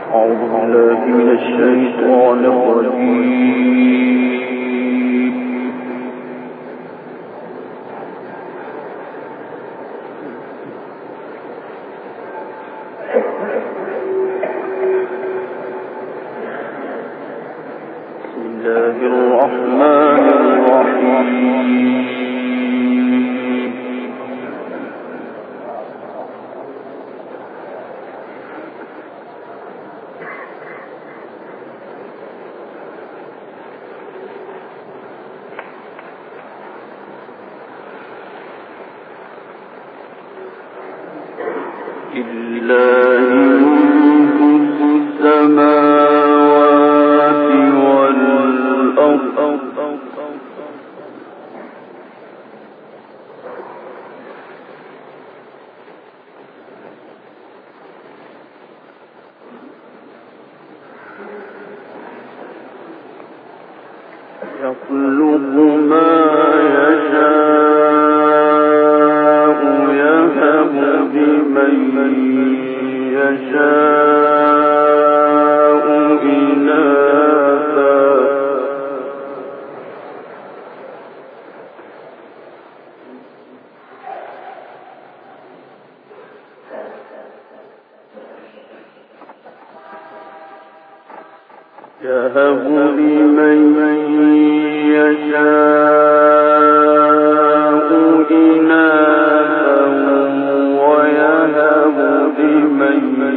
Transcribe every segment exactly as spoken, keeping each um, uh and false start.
يهب لمن يشاء إناثا ويهب لمن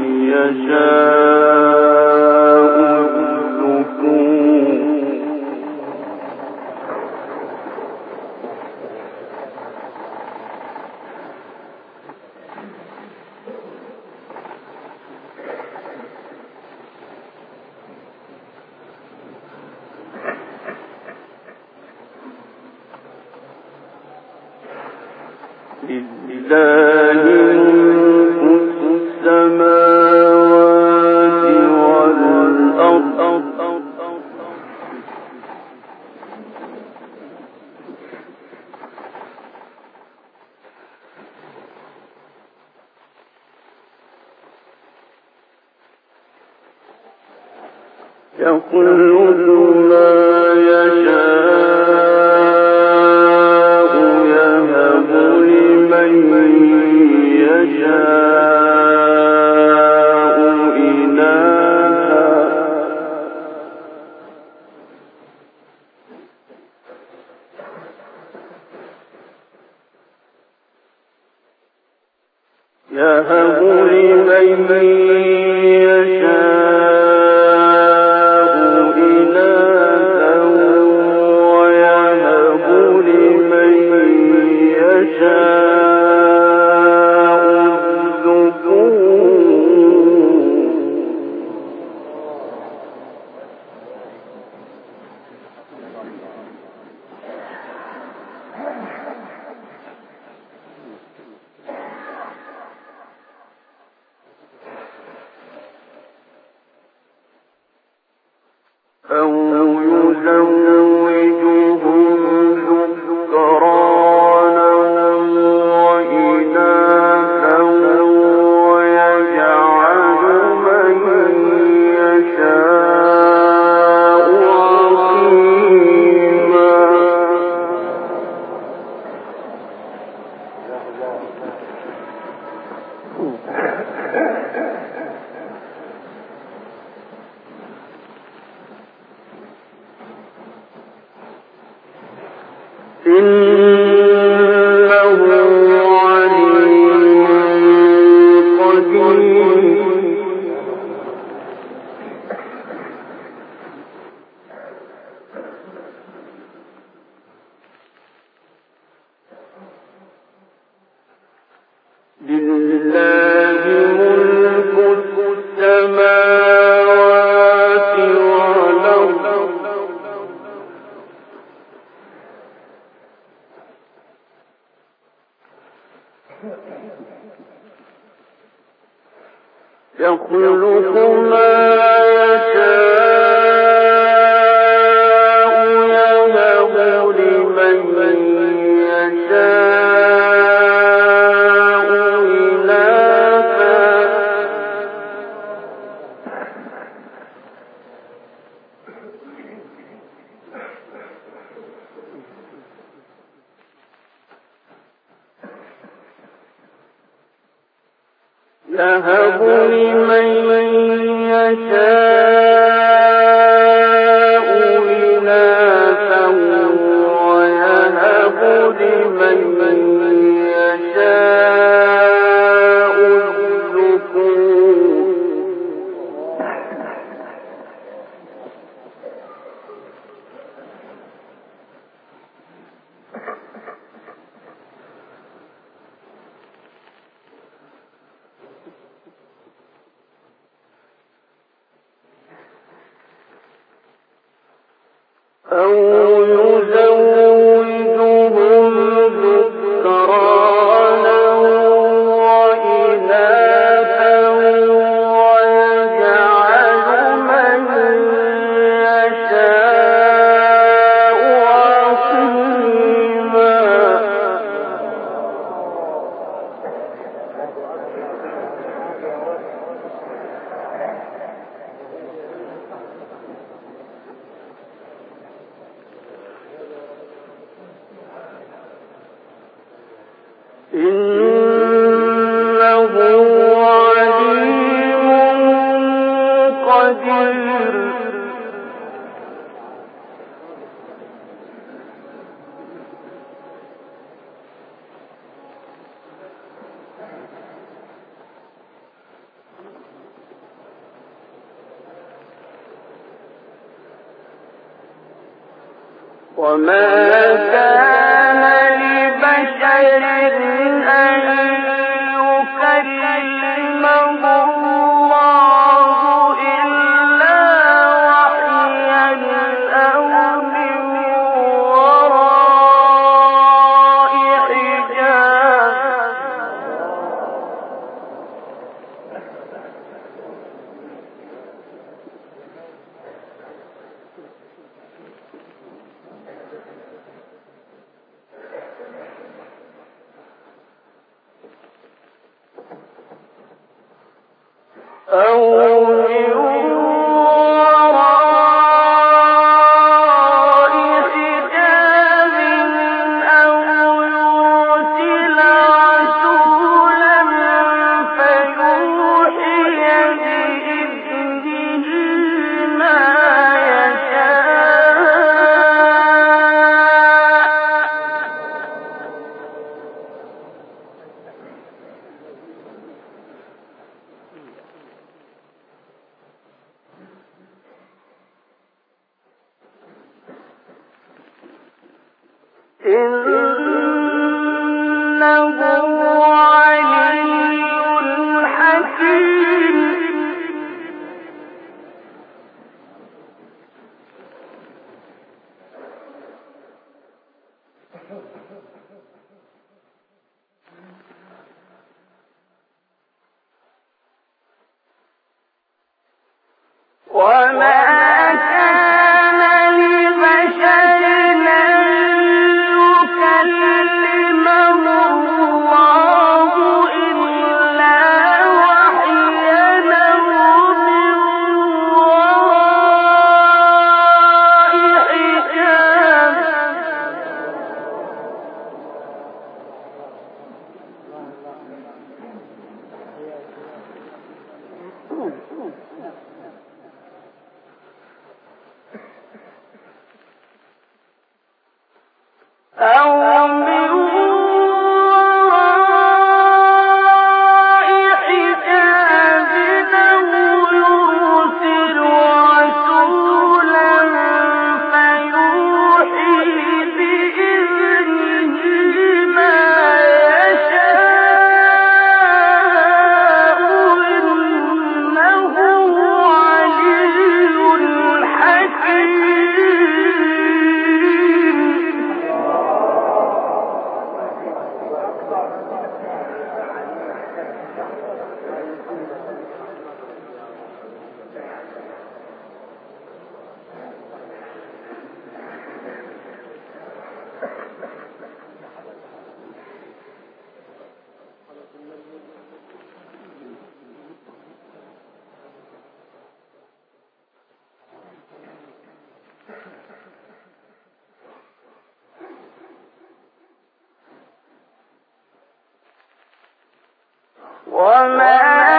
يشاء الذكور. لله ملك السماوات والأرض يخلق ما يشاء يهب لمن يشاء إناثا يهب لمن يشاء أو يزوجهم ذكرانا وإناثا ويجعل من يشاء عقيما. إنه عليم قدير. لله ملك السماوات والأرض يخلق ما يشاء يهب لمن يشاء إناثا يهب لمن يشاء إناثا ويهب لمن يشاء الذكور أو يزوجهم ذكرانا وإناثا ويجعل من يشاء عقيما إنه عليم قدير وما كان لبشر أن يكلمه الله إلا وحيا أو من وراء حجاب أو من وراء حجاب أو يرسل رسولا فيوحي بإذنه ما يشاء إنه علي حكيم وما كان لبشر أن يكلمه الله إلا وحيا أو من وراء حجاب أو من وراء حجاب أو يرسل رسولا فيوحي بإذنه ما يشاء إنه علي حكيم وما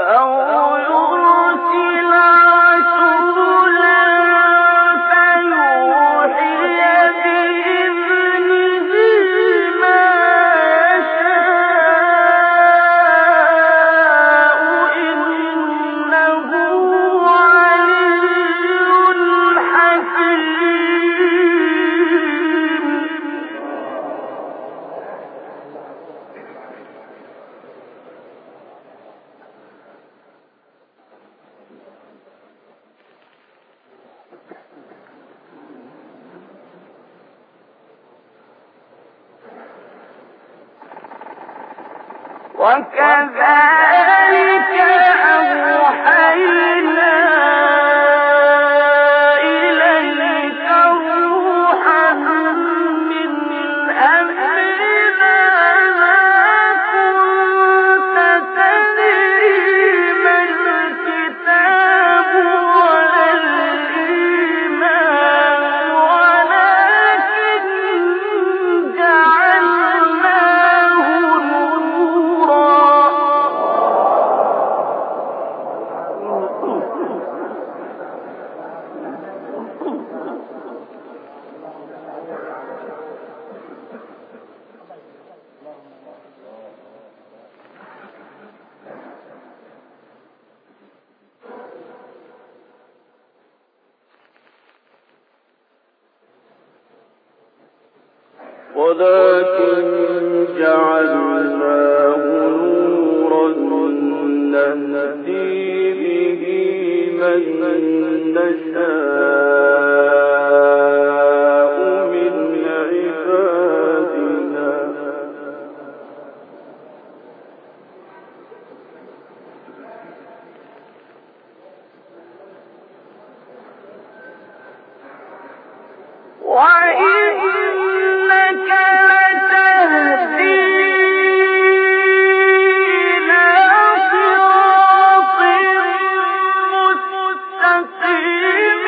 وكذلك أوحينا إليك روحا من أمرنا ما كنت تدري ما الكتاب ولا الإيمان ولكن جعلناه نورا. ولكن جعلناه نورا نهدي به من نشاء من عبادنا وإنك لتهدي إلى صراط مستقيم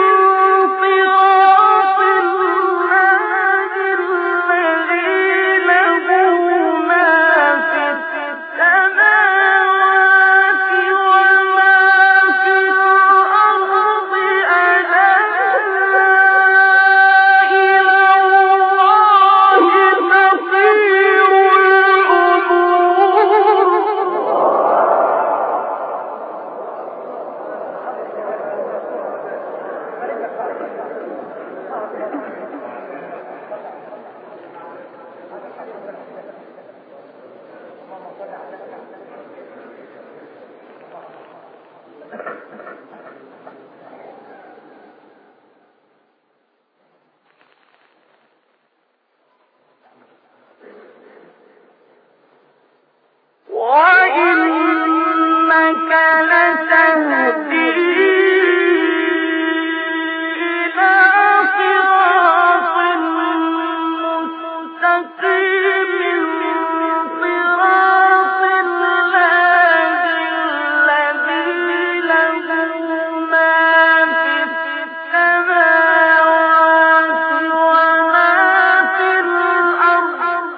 صراط الله الذي له ما في السماوات وما في الأرض ألا إلى الله مصير وإنك لتهدي إلى صراط مستقيم صراط الله الذي له ما في السماوات وما في الأرض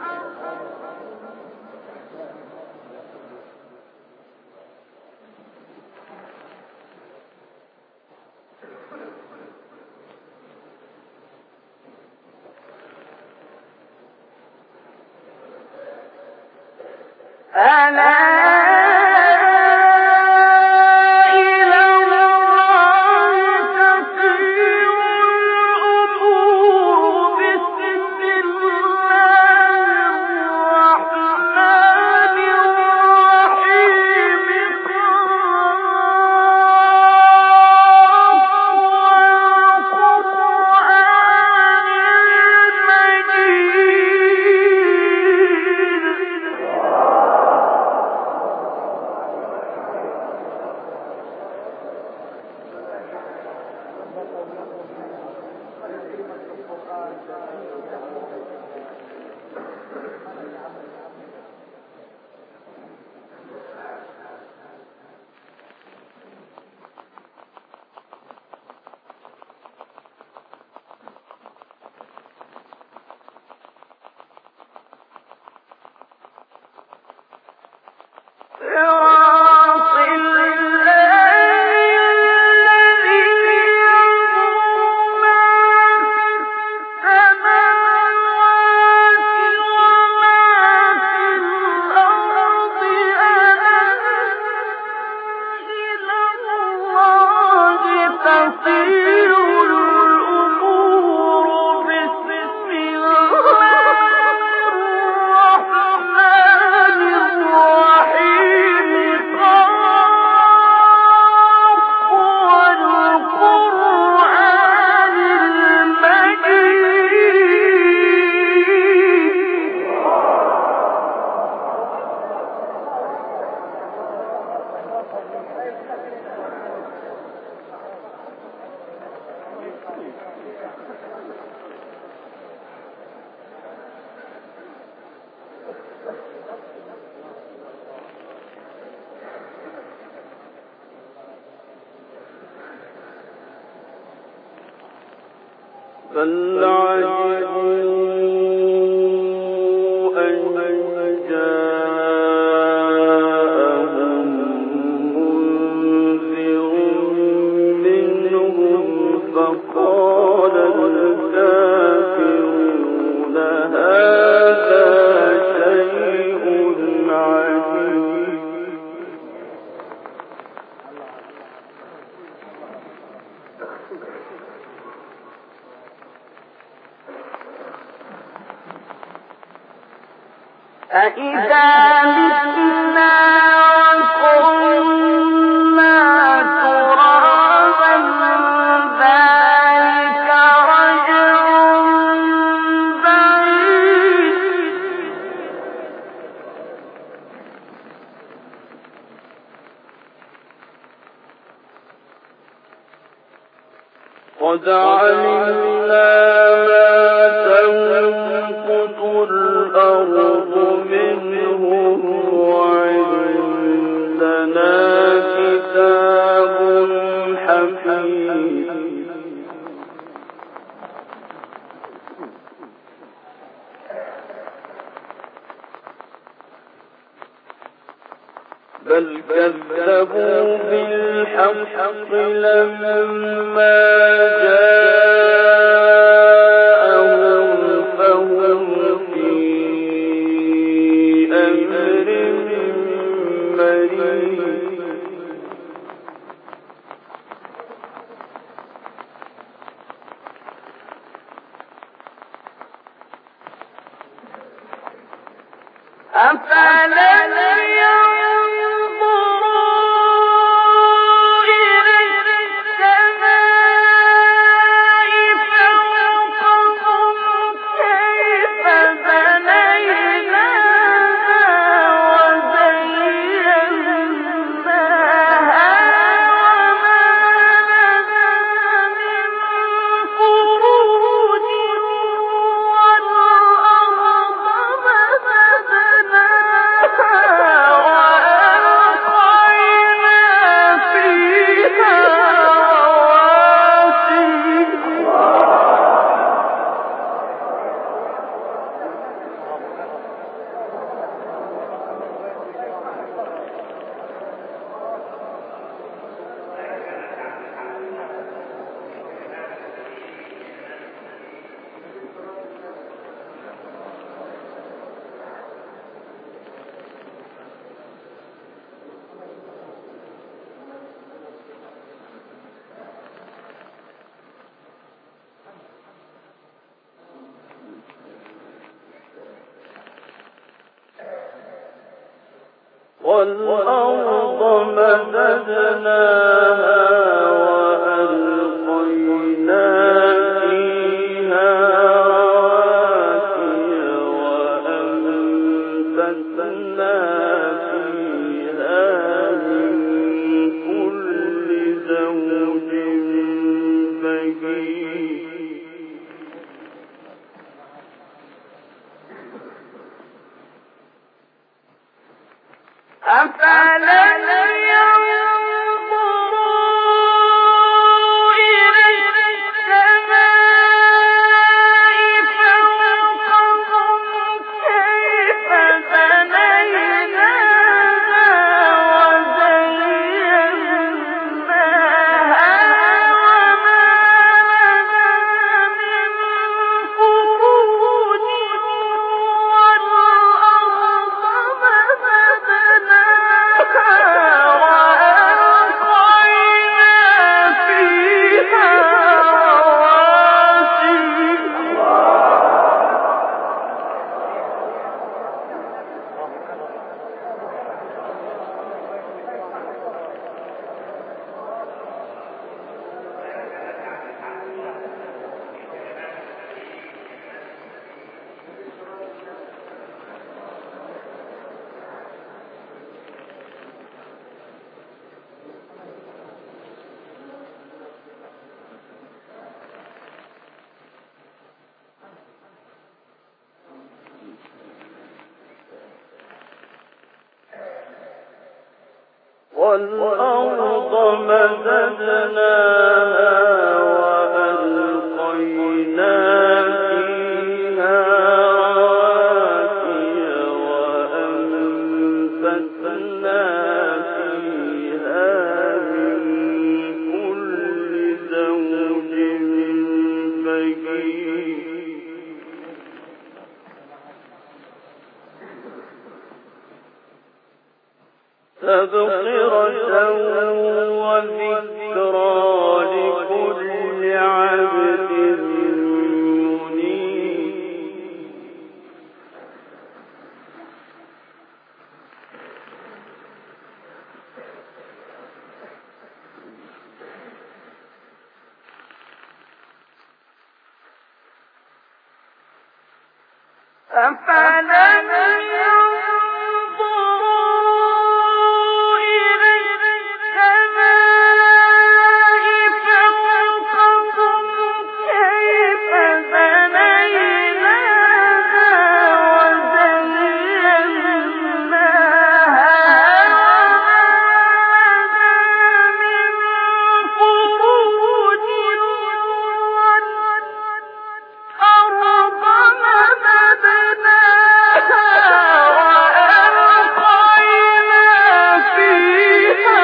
ألا إلى الله تسير الأمور بسم الله الرحمن الرحيم والقرآن المجيد. بل عجبوا أن جاءهم منذر منهم فقال الكافرون هذا شيء عجيب. أَإِذَا مِتْنَا وَكُنَّا تُرَابًا ذَلِكَ رَجْعٌ بَعِيدٌ. قد علمنا ما تنقص الأرض منهم وعندنا كتاب حفيظ. بل كذبوا بالحق لما جاءهم فهم في أمر مريض. أَفَلَمْ يَنظُرُوا إِلَى السَّمَاءِ فَوْقَهُمْ كَيْفَ بَنَيْنَاهَا وَزَيَّنَّاهَا وَمَا لَهَا مِن فُرُوجٍ وَالْأَرْضَ والأرض مددناها وألقينا فيها رواسي وأنبتنا فيها من كل زوج بهيج. أَفَلَمْ يَنظُرُوا إِلَى السَّمَاءِ فَوْقَهُمْ كَيْفَ بَنَيْنَاهَا وَزَيَّنَّاهَا وَمَا لَهَا مِن فُرُوجٍ وَالْأَرْضَ والأرض مددناها وألقينا تبصرة وذكرى لكل عبد منيب. أفلم ينظروا إلى السماء فوقهم كيف بنيناها وزيناها من فروج والأرض مددناها وألقينا فيها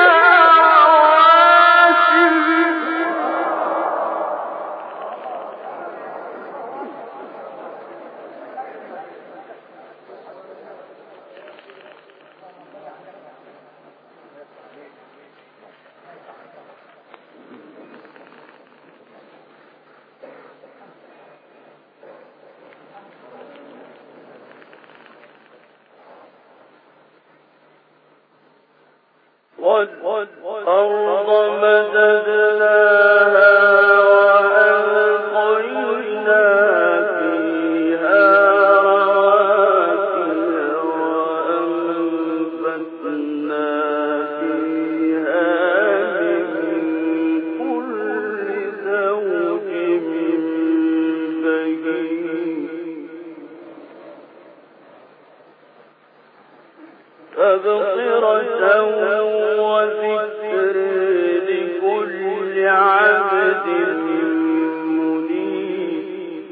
والأرض مددناها وألقينا فيها رواسي وأنبتنا فيها من كل زوج بهيج تبصرة وذكر لكل عبد منيب.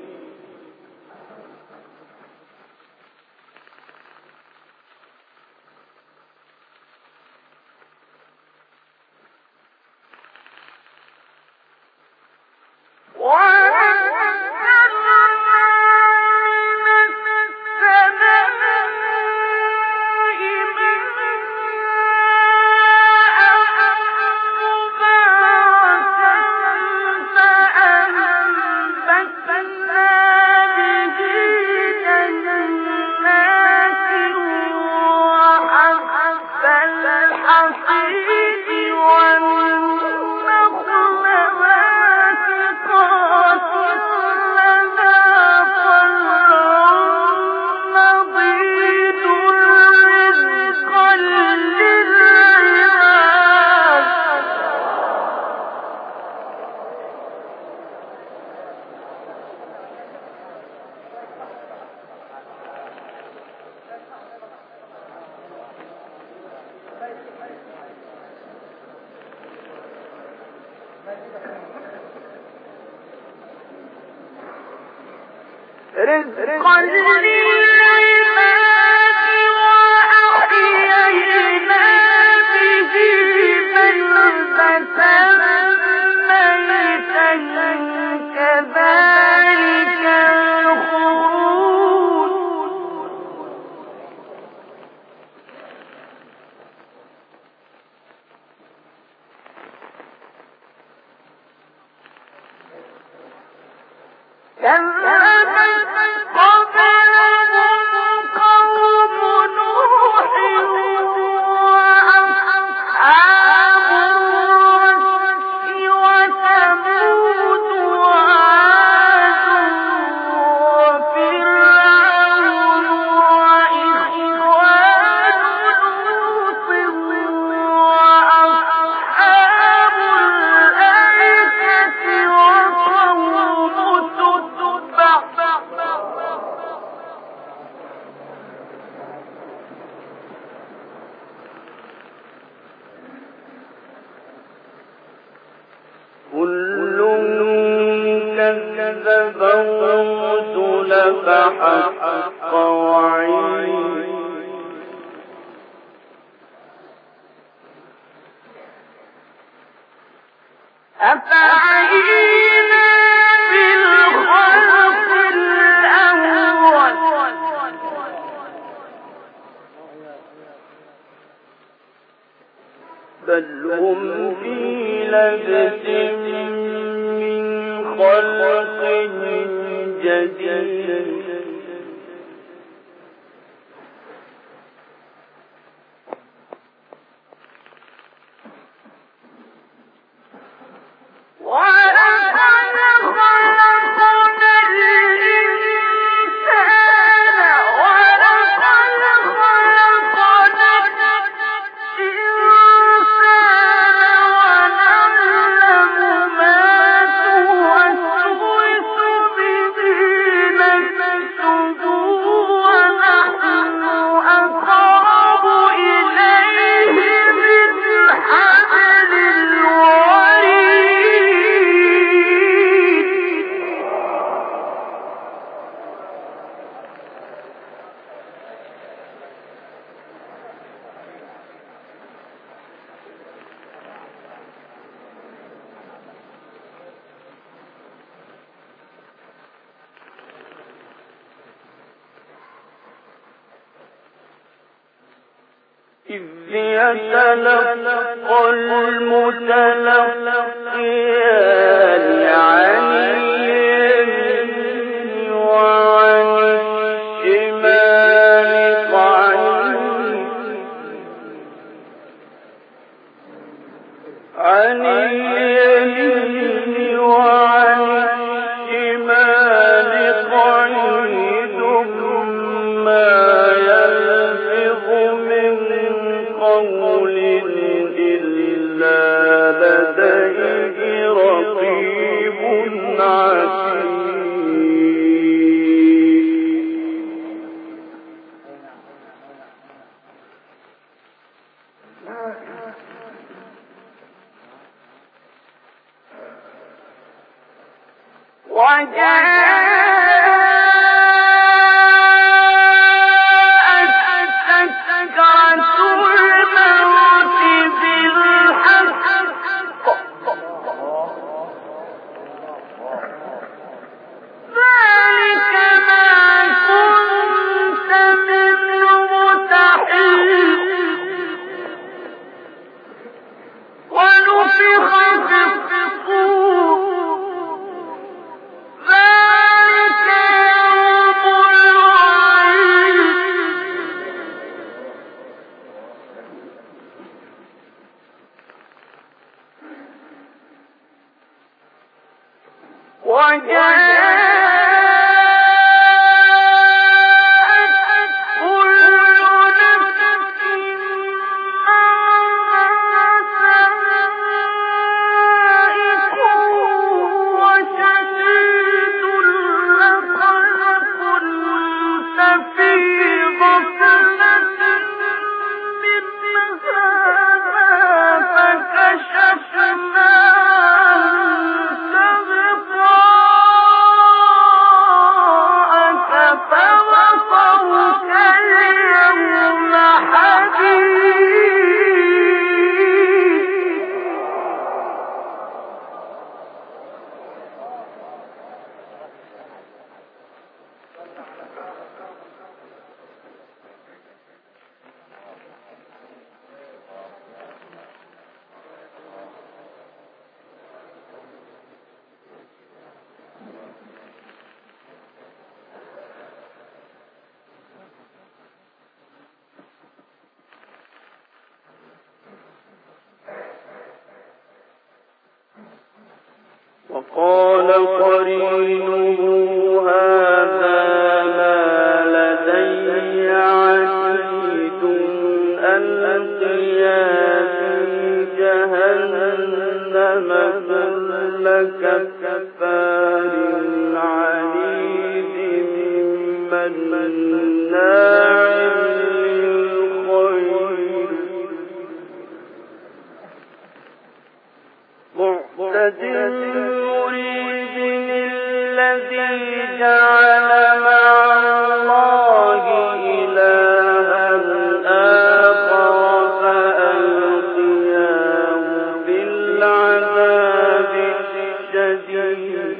رزقا للعباد وأحيينا به بلدة ميتا كذلك الخروج. كذبت قبلهم قوم نوح وأصحاب الرس وثمود وعاد وفرعون وإخوان لوط وأصحاب الأيكة وقوم تتبع كل كذب الرسل فحق وعيد. أفعينا بالخلق الأول. بل هم في لبس من خلق جديد إذ يتلقى المتلقيان عن اليمين وعن الشمال قعيد عن اليمين وعن الشمال قعيد ما يلفظ من قول إلا لديه رقيب عتيد وقال قرينه هذا ما لدي عتيد ألقيا في جهنم كل كفار عنيد مناع للخير معتد مريب الذي جعل مع الله إلها آخر فألقياه في العذاب الشديد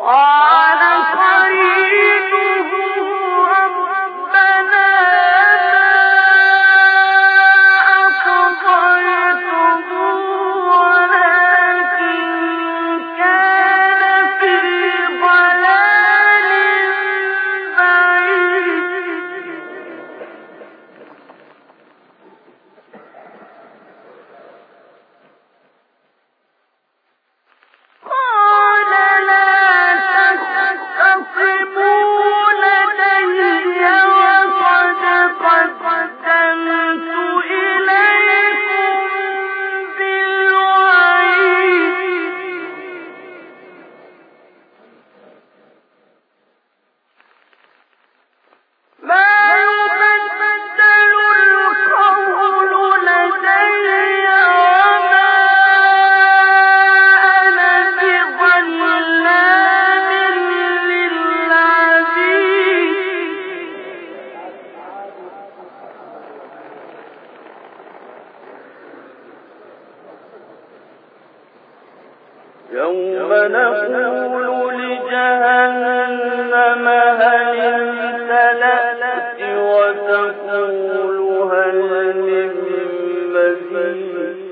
يوم نقول لجهنم هل امتلأت وتقول هل من مزيد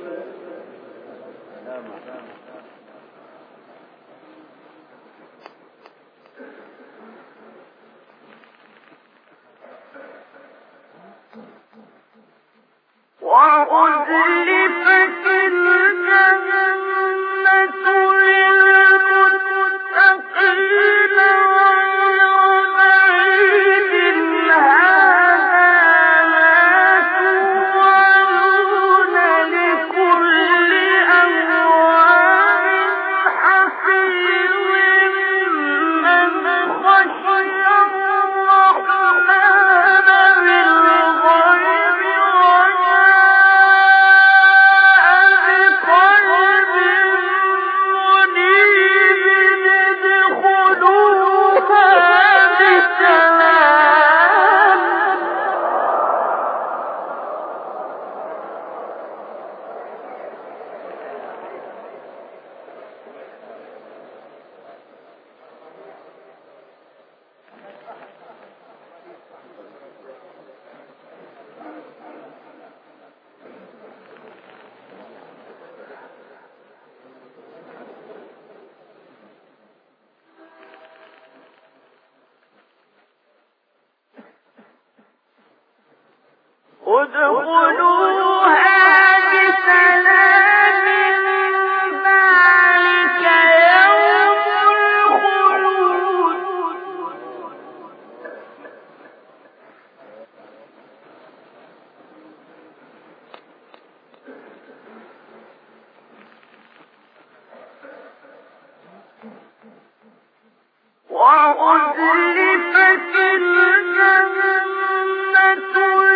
وأزلفت الجنة للمتقين غير بعيد هذا ما توعدون لكل أواب حفيظ من خشي الرحمن بالغيب ادخلوها بسلام ذلك يوم الخلود وأزلفت الجنة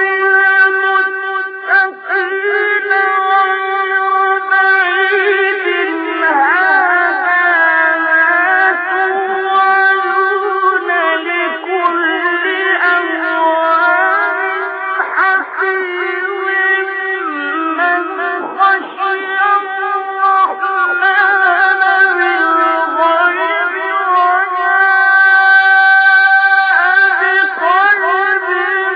للمتقين غير بعيد هذا ما توعدون لكل أواب حفيظ من خشي الرحمن بالغيب بقلب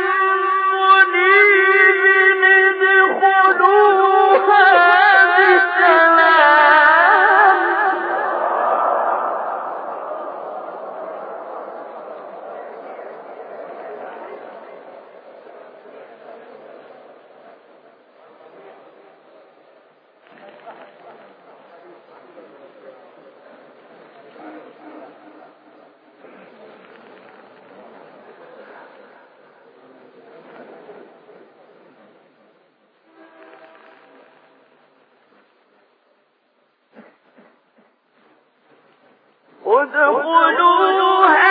منيب ادخلوها بسلام ادخلوها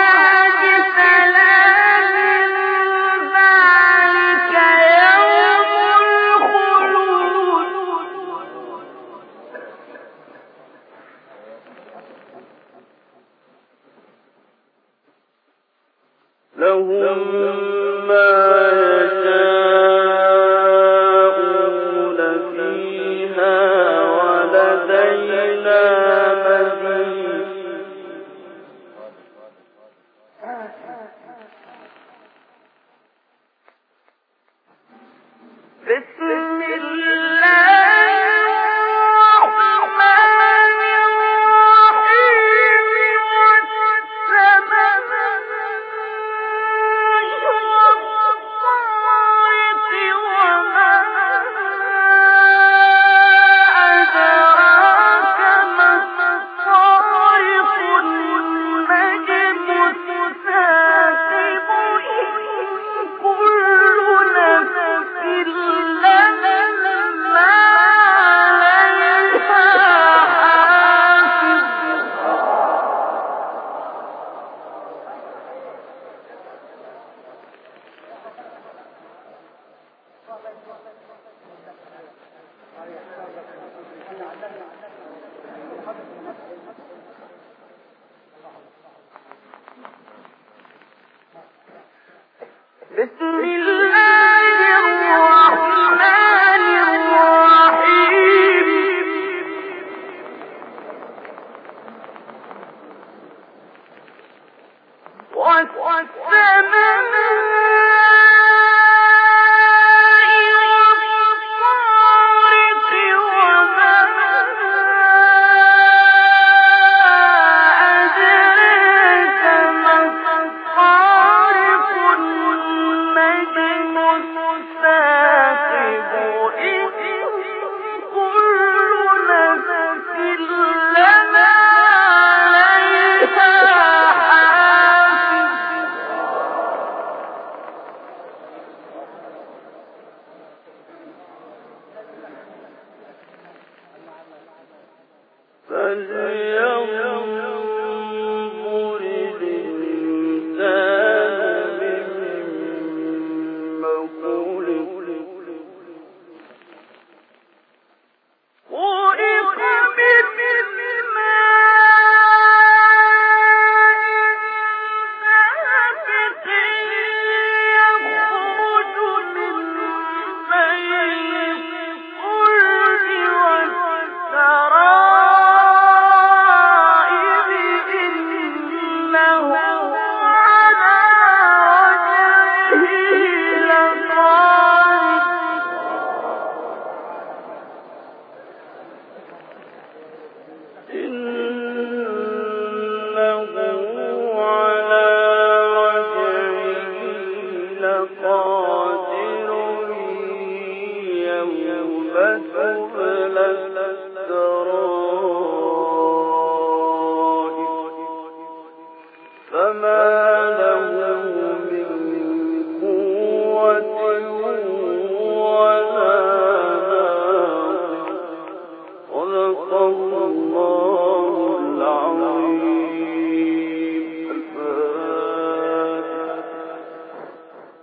بسلام ذلك يوم الخلود لهم ما يشاءون فيها ولدينا مزيد إنه على رجعه لقادر